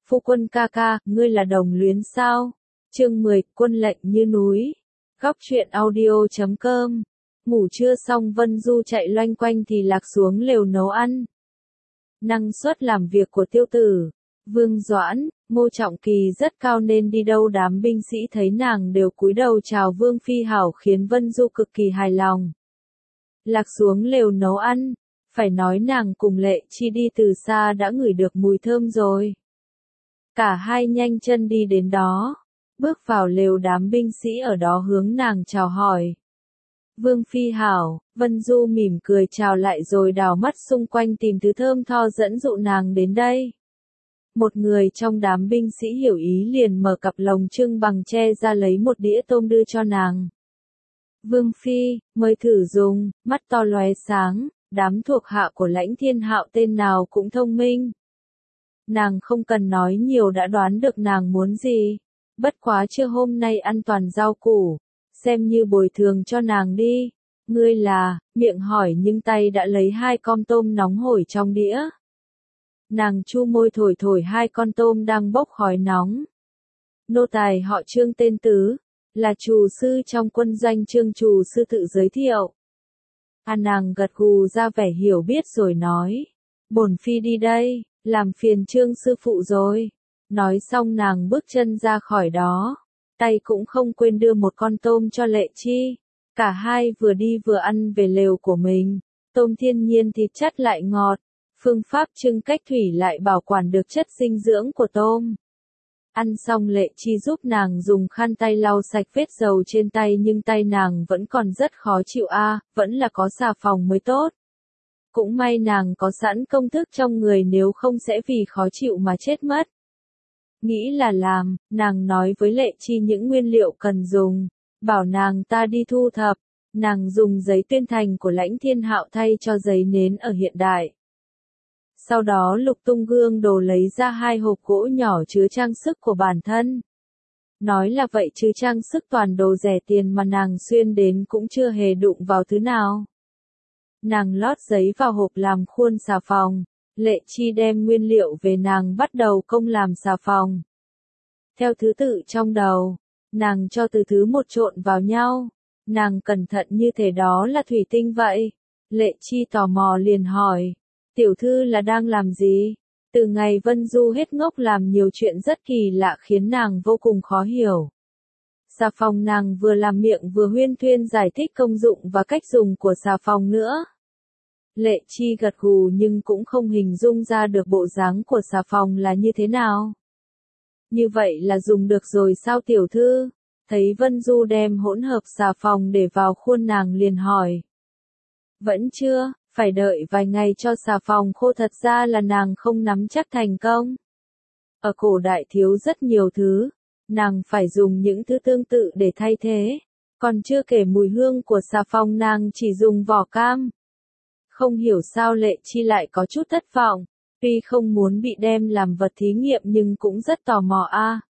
Phu quân ca ca, ngươi là đồng luyến sao? Chương 10, quân lệnh như núi. Góc truyện audio.com. Ngủ trưa xong Vân Du chạy loanh quanh thì lạc xuống lều nấu ăn. Năng suất làm việc của Tiêu Tử, Vương Doãn, Ngô Trọng Kỳ rất cao nên đi đâu đám binh sĩ thấy nàng đều cúi đầu chào Vương Phi hảo khiến Vân Du cực kỳ hài lòng. Lạc xuống lều nấu ăn, phải nói nàng cùng Lệ Chi đi từ xa đã ngửi được mùi thơm rồi. Cả hai nhanh chân đi đến đó, bước vào lều đám binh sĩ ở đó hướng nàng chào hỏi. Vương Phi hảo, Vân Du mỉm cười chào lại rồi đảo mắt xung quanh tìm thứ thơm tho dẫn dụ nàng đến đây. Một người trong đám binh sĩ hiểu ý liền mở cặp lồng trưng bằng tre ra lấy một đĩa tôm đưa cho nàng. Vương Phi, mời thử dùng, mắt to lóe sáng, đám thuộc hạ của Lãnh Thiên Hạo tên nào cũng thông minh. Nàng không cần nói nhiều đã đoán được nàng muốn gì. Bất quá trưa hôm nay ăn toàn rau củ, xem như bồi thường cho nàng đi. Ngươi là, miệng hỏi nhưng tay đã lấy 2 con tôm nóng hổi trong đĩa. Nàng chu môi thổi thổi 2 con tôm đang bốc khói nóng. Nô tài họ Trương tên Tứ, là trù sư trong quân doanh Trương trù sư tự giới thiệu. Nàng gật gù ra vẻ hiểu biết rồi nói, bổn Phi đi đây, làm phiền Trương sư phụ rồi. Nói xong nàng bước chân ra khỏi đó, tay cũng không quên đưa một con tôm cho Lệ Chi. Cả hai vừa đi vừa ăn về lều của mình, tôm thiên nhiên thịt chắt lại ngọt, phương pháp trưng cách thủy lại bảo quản được chất dinh dưỡng của tôm. Ăn xong Lệ Chi giúp nàng dùng khăn tay lau sạch vết dầu trên tay nhưng tay nàng vẫn còn rất khó chịu vẫn là có xà phòng mới tốt. Cũng may nàng có sẵn công thức trong người nếu không sẽ vì khó chịu mà chết mất. Nghĩ là làm, nàng nói với Lệ Chi những nguyên liệu cần dùng, bảo nàng ta đi thu thập, nàng dùng giấy tuyên thành của Lãnh Thiên Hạo thay cho giấy nến ở hiện đại. Sau đó lục tung gương đồ lấy ra 2 hộp gỗ nhỏ chứa trang sức của bản thân. Nói là vậy chứ trang sức toàn đồ rẻ tiền mà nàng xuyên đến cũng chưa hề đụng vào thứ nào. Nàng lót giấy vào hộp làm khuôn xà phòng. Lệ Chi đem nguyên liệu về nàng bắt đầu công làm xà phòng. Theo thứ tự trong đầu, nàng cho từ thứ một trộn vào nhau. Nàng cẩn thận như thể đó là thủy tinh vậy. Lệ Chi tò mò liền hỏi, tiểu thư là đang làm gì? Từ ngày Vân Du hết ngốc làm nhiều chuyện rất kỳ lạ khiến nàng vô cùng khó hiểu. Xà phòng nàng vừa làm miệng vừa huyên thuyên giải thích công dụng và cách dùng của xà phòng nữa. Lệ Chi gật gù nhưng cũng không hình dung ra được bộ dáng của xà phòng là như thế nào. Như vậy là dùng được rồi sao tiểu thư? Thấy Vân Du đem hỗn hợp xà phòng để vào khuôn nàng liền hỏi. Vẫn chưa, phải đợi vài ngày cho xà phòng khô thật ra là nàng không nắm chắc thành công. Ở cổ đại thiếu rất nhiều thứ, nàng phải dùng những thứ tương tự để thay thế. Còn chưa kể mùi hương của xà phòng nàng chỉ dùng vỏ cam. Không hiểu sao Lệ Chi lại có chút thất vọng, tuy không muốn bị đem làm vật thí nghiệm nhưng cũng rất tò mò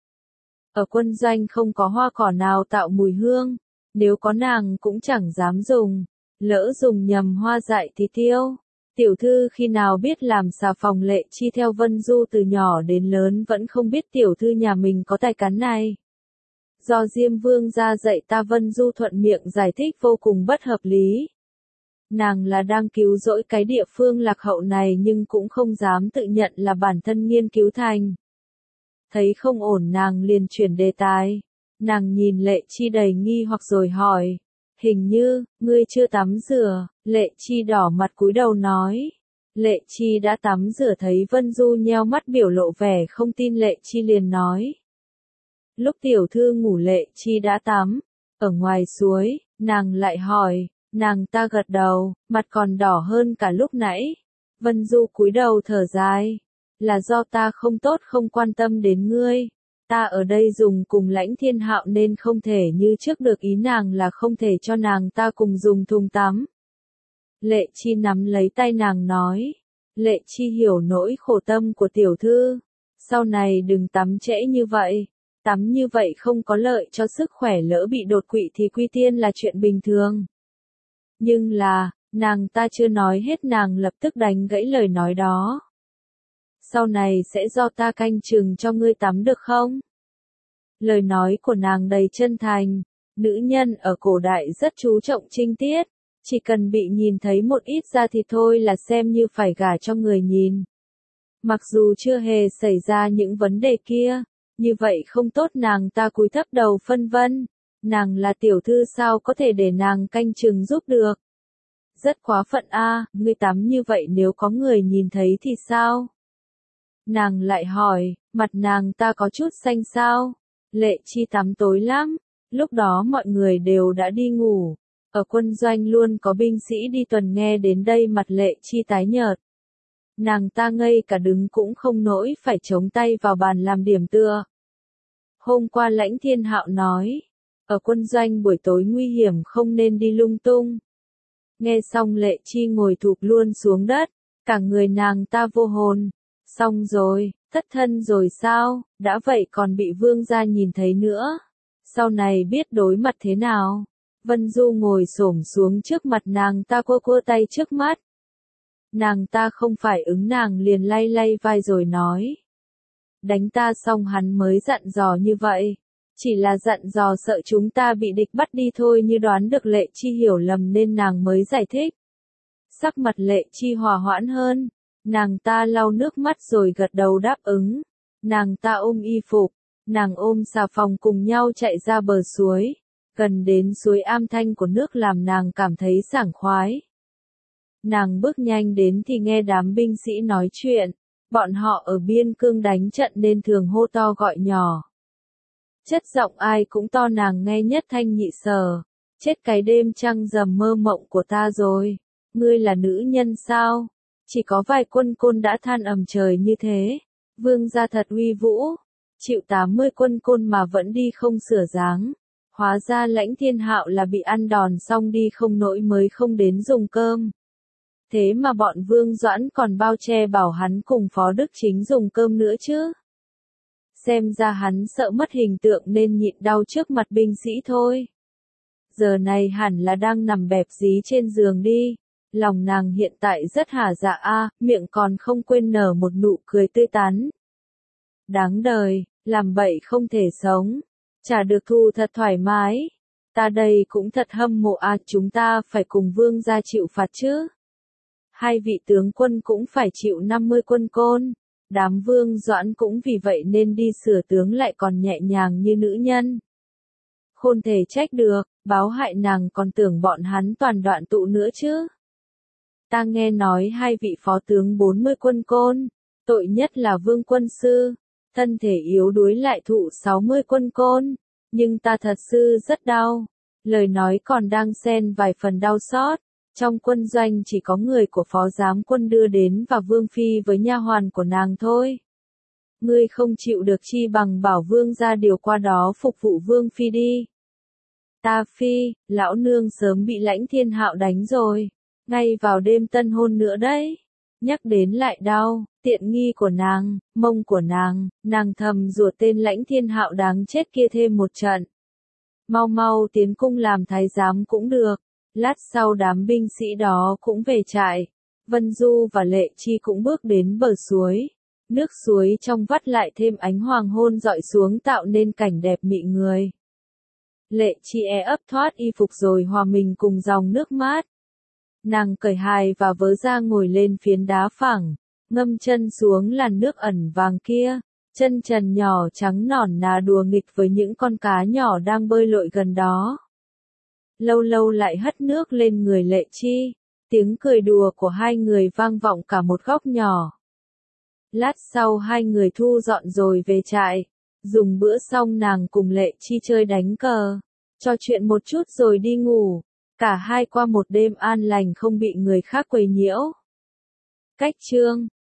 Ở quân doanh không có hoa cỏ nào tạo mùi hương, nếu có nàng cũng chẳng dám dùng, lỡ dùng nhầm hoa dại thì tiêu. Tiểu thư khi nào biết làm xà phòng? Lệ Chi theo Vân Du từ nhỏ đến lớn vẫn không biết tiểu thư nhà mình có tài cán này. Do Diêm Vương ra dạy ta. Vân Du thuận miệng giải thích vô cùng bất hợp lý. Nàng là đang cứu rỗi cái địa phương lạc hậu này nhưng cũng không dám tự nhận là bản thân nghiên cứu thành. Thấy không ổn nàng liền chuyển đề tài. Nàng nhìn Lệ Chi đầy nghi hoặc rồi hỏi. Hình như, ngươi chưa tắm rửa. Lệ Chi đỏ mặt cúi đầu nói. Lệ Chi đã tắm rửa. Thấy Vân Du nheo mắt biểu lộ vẻ không tin Lệ Chi liền nói. Lúc tiểu thư ngủ Lệ Chi đã tắm. Ở ngoài suối, nàng lại hỏi. Nàng ta gật đầu, mặt còn đỏ hơn cả lúc nãy. Vân Du cúi đầu thở dài. Là do ta không tốt không quan tâm đến ngươi. Ta ở đây dùng cùng Lãnh Thiên Hạo nên không thể như trước được, ý nàng là không thể cho nàng ta cùng dùng thùng tắm. Lệ Chi nắm lấy tay nàng nói. Lệ Chi hiểu nỗi khổ tâm của tiểu thư. Sau này đừng tắm trễ như vậy. Tắm như vậy không có lợi cho sức khỏe, lỡ bị đột quỵ thì quy tiên là chuyện bình thường. Nhưng là, nàng ta chưa nói hết nàng lập tức đánh gãy lời nói đó. sau này sẽ do ta canh chừng cho ngươi tắm được không? Lời nói của nàng đầy chân thành, nữ nhân ở cổ đại rất chú trọng trinh tiết, chỉ cần bị nhìn thấy một ít da thì thôi là xem như phải gả cho người nhìn. Mặc dù chưa hề xảy ra những vấn đề kia, như vậy không tốt nàng ta cúi thấp đầu phân vân, nàng là tiểu thư sao có thể để nàng canh chừng giúp được. Rất quá phận a, ngươi tắm như vậy nếu có người nhìn thấy thì sao? Nàng lại hỏi, mặt nàng ta có chút xanh sao? Lệ Chi tắm tối lắm, lúc đó mọi người đều đã đi ngủ. Ở quân doanh luôn có binh sĩ đi tuần nghe đến đây mặt Lệ Chi tái nhợt. Nàng ta ngây cả đứng cũng không nổi phải chống tay vào bàn làm điểm tựa. Hôm qua Lãnh Thiên Hạo nói, ở quân doanh buổi tối nguy hiểm không nên đi lung tung. Nghe xong Lệ Chi ngồi thụp luôn xuống đất, cả người nàng ta vô hồn. Xong rồi, thất thân rồi sao, đã vậy còn bị vương gia nhìn thấy nữa. Sau này biết đối mặt thế nào. Vân Du ngồi xổm xuống trước mặt nàng ta cua cua tay trước mắt. Nàng ta không phải ứng nàng liền lay lay vai rồi nói. Đánh ta xong hắn mới dặn dò như vậy. Chỉ là dặn dò sợ chúng ta bị địch bắt đi thôi, như đoán được Lệ Chi hiểu lầm nên nàng mới giải thích. Sắc mặt Lệ Chi hòa hoãn hơn. Nàng ta lau nước mắt rồi gật đầu đáp ứng. Nàng ta ôm y phục. Nàng ôm xà phòng cùng nhau chạy ra bờ suối. Gần đến suối am thanh của nước làm nàng cảm thấy sảng khoái. Nàng bước nhanh đến thì nghe đám binh sĩ nói chuyện. Bọn họ ở biên cương đánh trận nên thường hô to gọi nhỏ. Chất giọng ai cũng to, nàng nghe nhất thanh nhị sở. Chết cái đêm trăng rằm mơ mộng của ta rồi. Ngươi là nữ nhân sao? Chỉ có vài quân côn đã than ầm trời như thế. Vương gia thật uy vũ. Chịu 80 quân côn mà vẫn đi không sửa dáng. Hóa ra Lãnh Thiên Hạo là bị ăn đòn xong đi không nổi mới không đến dùng cơm. Thế mà bọn Vương Doãn còn bao che bảo hắn cùng Phó Đức Chính dùng cơm nữa chứ. Xem ra hắn sợ mất hình tượng nên nhịn đau trước mặt binh sĩ thôi. Giờ này hẳn là đang nằm bẹp dí trên giường đi. Lòng nàng hiện tại rất hả dạ a, miệng còn không quên nở một nụ cười tươi tắn. Đáng đời, làm bậy không thể sống. Chả được thu thật thoải mái. Ta đây cũng thật hâm mộ a, chúng ta phải cùng vương gia chịu phạt chứ. Hai vị tướng quân cũng phải chịu 50 quân côn. Đám Vương Doãn cũng vì vậy nên đi sửa tướng lại còn nhẹ nhàng như nữ nhân. Khôn thể trách được, báo hại nàng còn tưởng bọn hắn toàn đoạn tụ nữa chứ. Ta nghe nói hai vị phó tướng 40 quân côn, tội nhất là Vương quân sư, thân thể yếu đuối lại thụ 60 quân côn, nhưng ta thật sự rất đau. Lời nói còn đang xen vài phần đau xót. Trong quân doanh chỉ có người của phó giám quân đưa đến và Vương Phi với nha hoàn của nàng thôi. Ngươi không chịu được chi bằng bảo Vương ra điều qua đó phục vụ Vương Phi đi. Ta Phi, lão nương sớm bị Lãnh Thiên Hạo đánh rồi. Ngay vào đêm tân hôn nữa đấy. Nhắc đến lại đau, tiện nghi của nàng, mông của nàng thầm rủa tên Lãnh Thiên Hạo đáng chết kia thêm một trận. Mau mau tiến cung làm thái giám cũng được. Lát sau đám binh sĩ đó cũng về trại. Vân Du và Lệ Chi cũng bước đến bờ suối. Nước suối trong vắt lại thêm ánh hoàng hôn dọi xuống tạo nên cảnh đẹp mị người. Lệ Chi ấp thoát y phục rồi hòa mình cùng dòng nước mát. Nàng cởi hài và vớ ra ngồi lên phiến đá phẳng, ngâm chân xuống làn nước ẩn vàng kia. Chân trần nhỏ trắng nõn nà đùa nghịch với những con cá nhỏ đang bơi lội gần đó. Lâu lâu lại hất nước lên người Lệ Chi, tiếng cười đùa của hai người vang vọng cả một góc nhỏ. Lát sau hai người thu dọn rồi về trại, dùng bữa xong nàng cùng Lệ Chi chơi đánh cờ, trò chuyện một chút rồi đi ngủ, cả hai qua một đêm an lành không bị người khác quấy nhiễu. Cách chương